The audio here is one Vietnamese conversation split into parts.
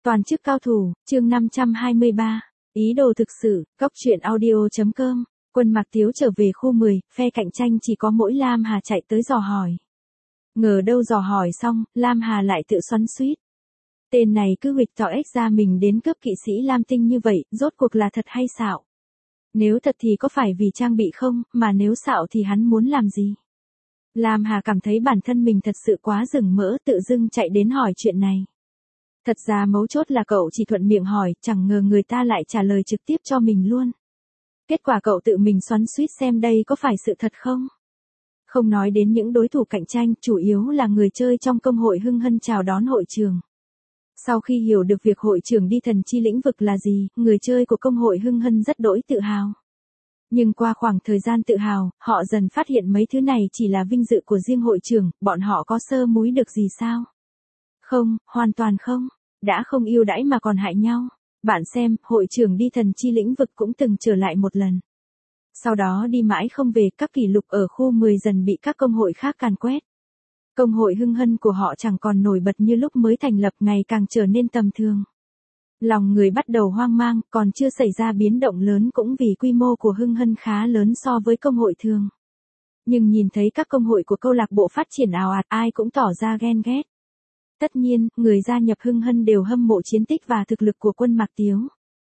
Toàn chức cao thủ, chương 523. Ý đồ thực sự, góc truyện audio.com. Quân Mạc Tiếu trở về khu 10, phe cạnh tranh chỉ có mỗi Lam Hà chạy tới dò hỏi. Ngờ đâu dò hỏi xong, Lam Hà lại tự xoắn xuýt. Tên này cứ huỵch tỏ ếch ra mình đến cướp kỵ sĩ Lam Tinh như vậy, rốt cuộc là thật hay xạo? Nếu thật thì có phải vì trang bị không, mà nếu xạo thì hắn muốn làm gì? Lam Hà cảm thấy bản thân mình thật sự quá rừng mỡ, tự dưng chạy đến hỏi chuyện này. Thật ra mấu chốt là cậu chỉ thuận miệng hỏi, chẳng ngờ người ta lại trả lời trực tiếp cho mình luôn. Kết quả cậu tự mình xoắn xuýt xem đây có phải sự thật không? Không nói đến những đối thủ cạnh tranh, chủ yếu là người chơi trong công hội hưng hân chào đón hội trường. Sau khi hiểu được việc hội trưởng đi thần chi lĩnh vực là gì, người chơi của công hội hưng hân rất đỗi tự hào. Nhưng qua khoảng thời gian tự hào, họ dần phát hiện mấy thứ này chỉ là vinh dự của riêng hội trưởng, bọn họ có sơ múi được gì sao? Không, hoàn toàn không. Đã không yêu đãi mà còn hại nhau. Bạn xem, hội trưởng đi thần chi lĩnh vực cũng từng trở lại một lần. Sau đó đi mãi không về, các kỷ lục ở khu 10 dần bị các công hội khác càn quét. Công hội hưng hân của họ chẳng còn nổi bật như lúc mới thành lập, ngày càng trở nên tầm thường. Lòng người bắt đầu hoang mang, còn chưa xảy ra biến động lớn cũng vì quy mô của hưng hân khá lớn so với công hội thường. Nhưng nhìn thấy các công hội của câu lạc bộ phát triển ào ạt, ai cũng tỏ ra ghen ghét. Tất nhiên, người gia nhập hưng hân đều hâm mộ chiến tích và thực lực của Quân Mạc Tiếu.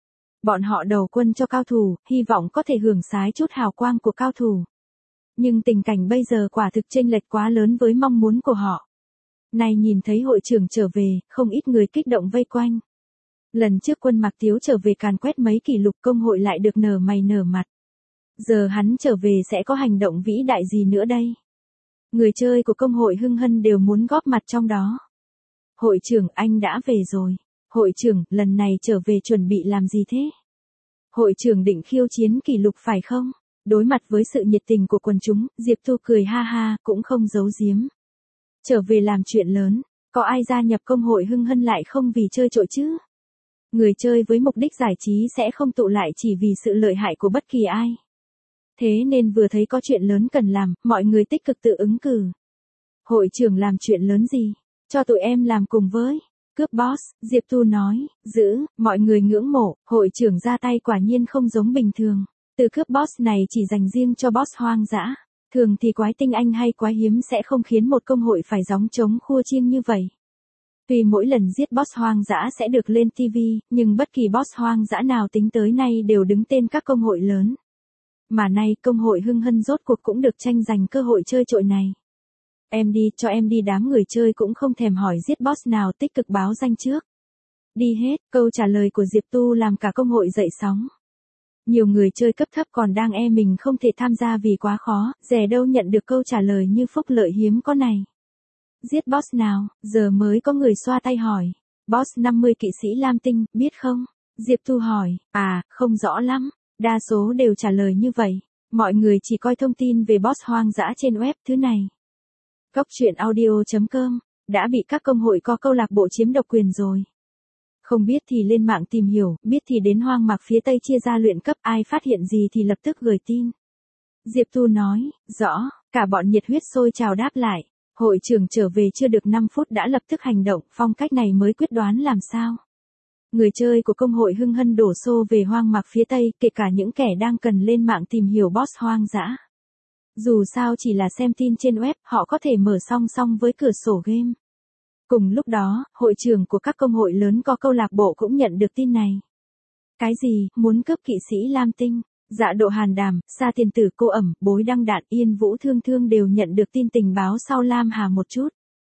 Bọn họ đầu quân cho cao thủ, hy vọng có thể hưởng sái chút hào quang của cao thủ. Nhưng tình cảnh bây giờ quả thực chênh lệch quá lớn với mong muốn của họ. Nay nhìn thấy hội trưởng trở về, không ít người kích động vây quanh. Lần trước Quân Mạc Tiếu trở về càn quét mấy kỷ lục, công hội lại được nở mày nở mặt. Giờ hắn trở về sẽ có hành động vĩ đại gì nữa đây? Người chơi của công hội hưng hân đều muốn góp mặt trong đó. Hội trưởng, anh đã về rồi. Hội trưởng, lần này trở về chuẩn bị làm gì thế? Hội trưởng định khiêu chiến kỷ lục phải không? Đối mặt với sự nhiệt tình của quần chúng, Diệp Thu cười ha ha, cũng không giấu giếm. Trở về làm chuyện lớn, có ai gia nhập công hội hưng hân lại không vì chơi trội chứ? Người chơi với mục đích giải trí sẽ không tụ lại chỉ vì sự lợi hại của bất kỳ ai. Thế nên vừa thấy có chuyện lớn cần làm, mọi người tích cực tự ứng cử. Hội trưởng làm chuyện lớn gì? Cho tụi em làm cùng với. Cướp boss, Diệp Thu nói, mọi người ngưỡng mộ, hội trưởng ra tay quả nhiên không giống bình thường. Từ cướp boss này chỉ dành riêng cho boss hoang dã. Thường thì quái tinh anh hay quái hiếm sẽ không khiến một công hội phải gióng trống khua chiêng như vậy. Tuy mỗi lần giết boss hoang dã sẽ được lên TV, nhưng bất kỳ boss hoang dã nào tính tới nay đều đứng tên các công hội lớn. Mà nay công hội hưng hân rốt cuộc cũng được tranh giành cơ hội chơi trội này. Em đi, cho em đi, đám người chơi cũng không thèm hỏi giết boss nào, tích cực báo danh trước. Đi hết, câu trả lời của Diệp Tu làm cả công hội dậy sóng. Nhiều người chơi cấp thấp còn đang mình không thể tham gia vì quá khó, dè đâu nhận được câu trả lời như phúc lợi hiếm có này. Giết boss nào, giờ mới có người xoa tay hỏi. Boss 50 kỵ sĩ Lam Tinh, biết không? Diệp Tu hỏi, không rõ lắm. Đa số đều trả lời như vậy. Mọi người chỉ coi thông tin về boss hoang dã trên web thứ này. Góc truyện audio.com, đã bị các công hội có câu lạc bộ chiếm độc quyền rồi. Không biết thì lên mạng tìm hiểu, biết thì đến hoang mạc phía Tây chia ra luyện cấp, ai phát hiện gì thì lập tức gửi tin. Diệp Tu nói, rõ, cả bọn nhiệt huyết sôi trào đáp lại. Hội trưởng trở về chưa được 5 phút đã lập tức hành động, phong cách này mới quyết đoán làm sao. Người chơi của công hội hưng hân đổ xô về hoang mạc phía Tây, kể cả những kẻ đang cần lên mạng tìm hiểu boss hoang dã. Dù sao chỉ là xem tin trên web, họ có thể mở song song với cửa sổ game. Cùng lúc đó, hội trưởng của các công hội lớn có câu lạc bộ cũng nhận được tin này. Cái gì, muốn cướp kỵ sĩ Lam Tinh? Dạ Độ Hàn Đàm, Sa Tiền Tử, Cô Ẩm, Bối Đăng Đạn, Yên Vũ Thương Thương đều nhận được tin tình báo sau Lam Hà một chút.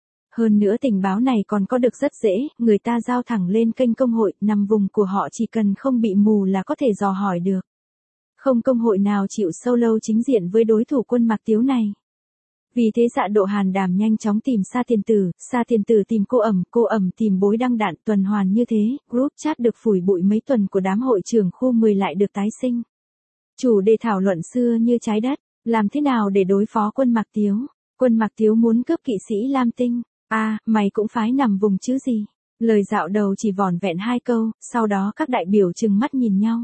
Hơn nữa tình báo này còn có được rất dễ, người ta giao thẳng lên kênh công hội, nằm vùng của họ chỉ cần không bị mù là có thể dò hỏi được. Không công hội nào chịu solo chính diện với đối thủ Quân Mạc Tiếu này. Vì thế Dạ Độ Hàn Đàm nhanh chóng tìm Sa Tiền Tử tìm Cô Ẩm tìm Bối Đăng Đạn, tuần hoàn như thế, group chat được phủi bụi mấy tuần của đám hội trưởng khu 10 lại được tái sinh. Chủ đề thảo luận xưa như trái đất, làm thế nào để đối phó Quân Mạc Tiếu? Quân Mạc Tiếu muốn cướp kỵ sĩ Lam Tinh. Mày cũng phái nằm vùng chứ gì? Lời dạo đầu chỉ vỏn vẹn 2 câu, sau đó các đại biểu trừng mắt nhìn nhau.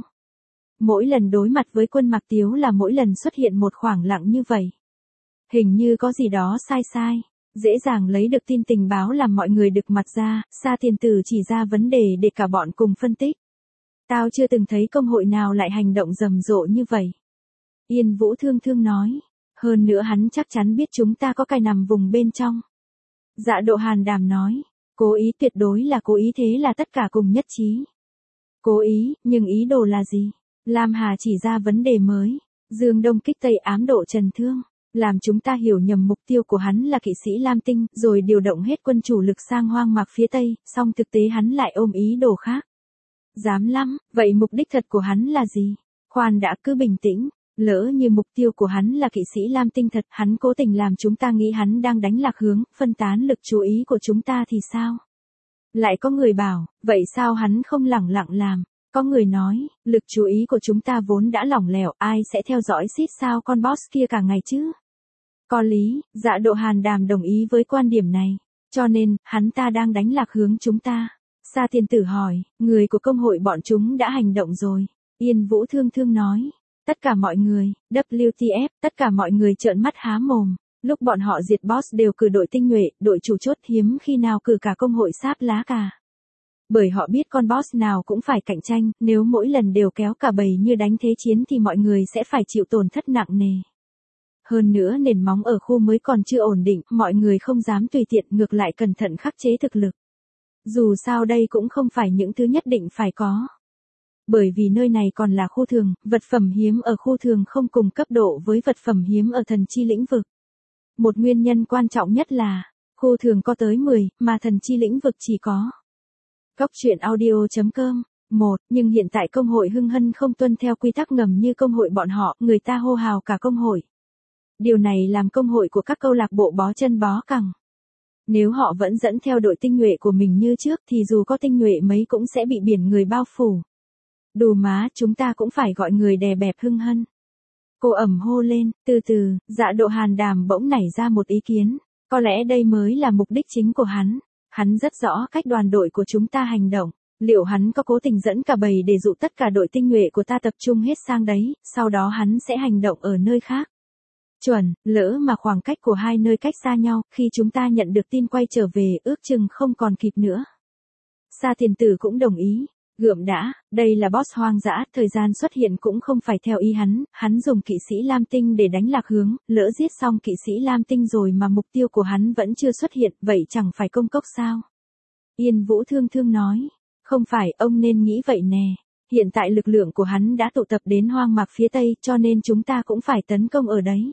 Mỗi lần đối mặt với Quân Mạc Tiếu là mỗi lần xuất hiện một khoảng lặng như vậy. Hình như có gì đó sai. Dễ dàng lấy được tin tình báo làm mọi người đực mặt ra, Sa Tiền Tử chỉ ra vấn đề để cả bọn cùng phân tích. Tao chưa từng thấy công hội nào lại hành động rầm rộ như vậy. Yên Vũ thương thương nói. Hơn nữa hắn chắc chắn biết chúng ta có cài nằm vùng bên trong. Dạ Độ Hàn Đàm nói. Cố ý, tuyệt đối là cố ý, thế là tất cả cùng nhất trí. Cố ý, nhưng ý đồ là gì? Lam Hà chỉ ra vấn đề mới. Dương Đông kích Tây, ám độ Trần Thương. Làm chúng ta hiểu nhầm mục tiêu của hắn là kỵ sĩ Lam Tinh, rồi điều động hết quân chủ lực sang hoang mạc phía Tây, song thực tế hắn lại ôm ý đồ khác. Dám lắm, vậy mục đích thật của hắn là gì? Khoan đã, cứ bình tĩnh. Lỡ như mục tiêu của hắn là kỵ sĩ Lam Tinh thật, hắn cố tình làm chúng ta nghĩ hắn đang đánh lạc hướng, phân tán lực chú ý của chúng ta thì sao? Lại có người bảo, vậy sao hắn không lẳng lặng làm? Có người nói, lực chú ý của chúng ta vốn đã lỏng lẻo, ai sẽ theo dõi xít sao con boss kia cả ngày chứ? Có lý, Dạ Độ Hàn Đàm đồng ý với quan điểm này. Cho nên, hắn ta đang đánh lạc hướng chúng ta. Sa Tiền Tử hỏi, người của công hội bọn chúng đã hành động rồi. Yên Vũ thương thương nói. Tất cả mọi người, WTF, tất cả mọi người trợn mắt há mồm. Lúc bọn họ diệt boss đều cử đội tinh nhuệ, đội chủ chốt, hiếm khi nào cử cả công hội sáp lá cả. Bởi họ biết con boss nào cũng phải cạnh tranh, nếu mỗi lần đều kéo cả bầy như đánh thế chiến thì mọi người sẽ phải chịu tổn thất nặng nề. Hơn nữa nền móng ở khu mới còn chưa ổn định, mọi người không dám tùy tiện, ngược lại cẩn thận khắc chế thực lực. Dù sao đây cũng không phải những thứ nhất định phải có. Bởi vì nơi này còn là khu thường, vật phẩm hiếm ở khu thường không cùng cấp độ với vật phẩm hiếm ở thần chi lĩnh vực. Một nguyên nhân quan trọng nhất là, khu thường có tới 10, mà thần chi lĩnh vực chỉ có. Góc truyện audio.com 1. Nhưng hiện tại công hội Hưng Hân không tuân theo quy tắc ngầm như công hội bọn họ, người ta hô hào cả công hội. Điều này làm công hội của các câu lạc bộ bó chân bó cẳng. Nếu họ vẫn dẫn theo đội tinh nhuệ của mình như trước thì dù có tinh nhuệ mấy cũng sẽ bị biển người bao phủ. Đù má, chúng ta cũng phải gọi người đè bẹp Hưng Hân. Cô ẩm hô lên, từ từ, Dạ Độ Hàn Đàm bỗng nảy ra một ý kiến. Có lẽ đây mới là mục đích chính của hắn. Hắn rất rõ cách đoàn đội của chúng ta hành động. Liệu hắn có cố tình dẫn cả bầy để dụ tất cả đội tinh nhuệ của ta tập trung hết sang đấy, sau đó hắn sẽ hành động ở nơi khác. Chuẩn, lỡ mà khoảng cách của hai nơi cách xa nhau, khi chúng ta nhận được tin quay trở về, ước chừng không còn kịp nữa. Sa Tiền Tử cũng đồng ý. Gượm đã, đây là boss hoang dã, thời gian xuất hiện cũng không phải theo ý hắn dùng kỵ sĩ Lam Tinh để đánh lạc hướng, lỡ giết xong kỵ sĩ Lam Tinh rồi mà mục tiêu của hắn vẫn chưa xuất hiện, vậy chẳng phải công cốc sao? Yên Vũ thương thương nói, không phải, ông nên nghĩ vậy nè. Hiện tại lực lượng của hắn đã tụ tập đến hoang mạc phía Tây, cho nên chúng ta cũng phải tấn công ở đấy.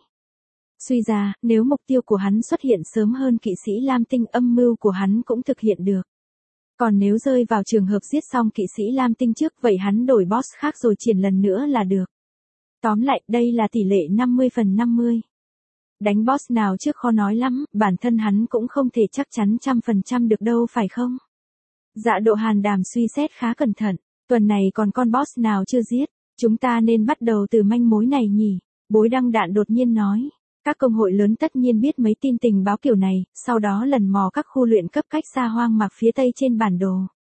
Suy ra, nếu mục tiêu của hắn xuất hiện sớm hơn kỵ sĩ Lam Tinh, âm mưu của hắn cũng thực hiện được. Còn nếu rơi vào trường hợp giết xong kỵ sĩ Lam Tinh trước, vậy hắn đổi boss khác rồi triển lần nữa là được. Tóm lại, đây là tỷ lệ 50/50. Đánh boss nào trước khó nói lắm, bản thân hắn cũng không thể chắc chắn 100% được đâu phải không? Dạ Độ Hàn Đàm suy xét khá cẩn thận, tuần này còn con boss nào chưa giết, chúng ta nên bắt đầu từ manh mối này nhỉ? Bối Đăng Đạn đột nhiên nói. Các công hội lớn tất nhiên biết mấy tin tình báo kiểu này, sau đó lần mò các khu luyện cấp cách xa hoang mạc phía Tây trên bản đồ.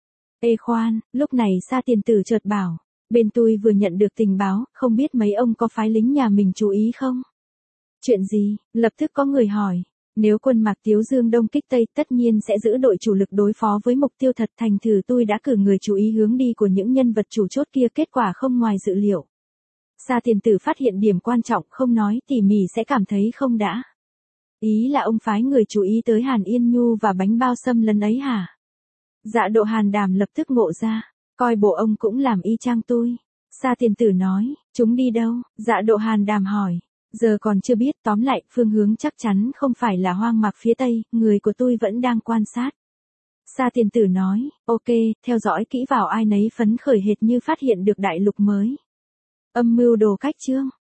Ê khoan, lúc này Sa Tiền Tử chợt bảo, bên tôi vừa nhận được tình báo, không biết mấy ông có phái lính nhà mình chú ý không? Chuyện gì? Lập tức có người hỏi. Nếu quân Mạc Tiếu Dương Đông kích Tây, tất nhiên sẽ giữ đội chủ lực đối phó với mục tiêu thật, thành thử tôi đã cử người chú ý hướng đi của những nhân vật chủ chốt kia, kết quả không ngoài dự liệu. Sa Tiền Tử phát hiện điểm quan trọng, không nói tỉ mỉ sẽ cảm thấy không đã. Ý là ông phái người chú ý tới Hàn Yên Nhu và bánh bao xâm lấn ấy hả? Dạ Độ Hàn Đàm lập tức ngộ ra, coi bộ ông cũng làm y chang tôi. Sa Tiền Tử nói, chúng đi đâu? Dạ Độ Hàn Đàm hỏi, giờ còn chưa biết, tóm lại, phương hướng chắc chắn không phải là hoang mạc phía Tây, người của tôi vẫn đang quan sát. Sa Tiền Tử nói, ok, theo dõi kỹ vào, ai nấy phấn khởi hệt như phát hiện được đại lục mới. Âm mưu đồ cách chương.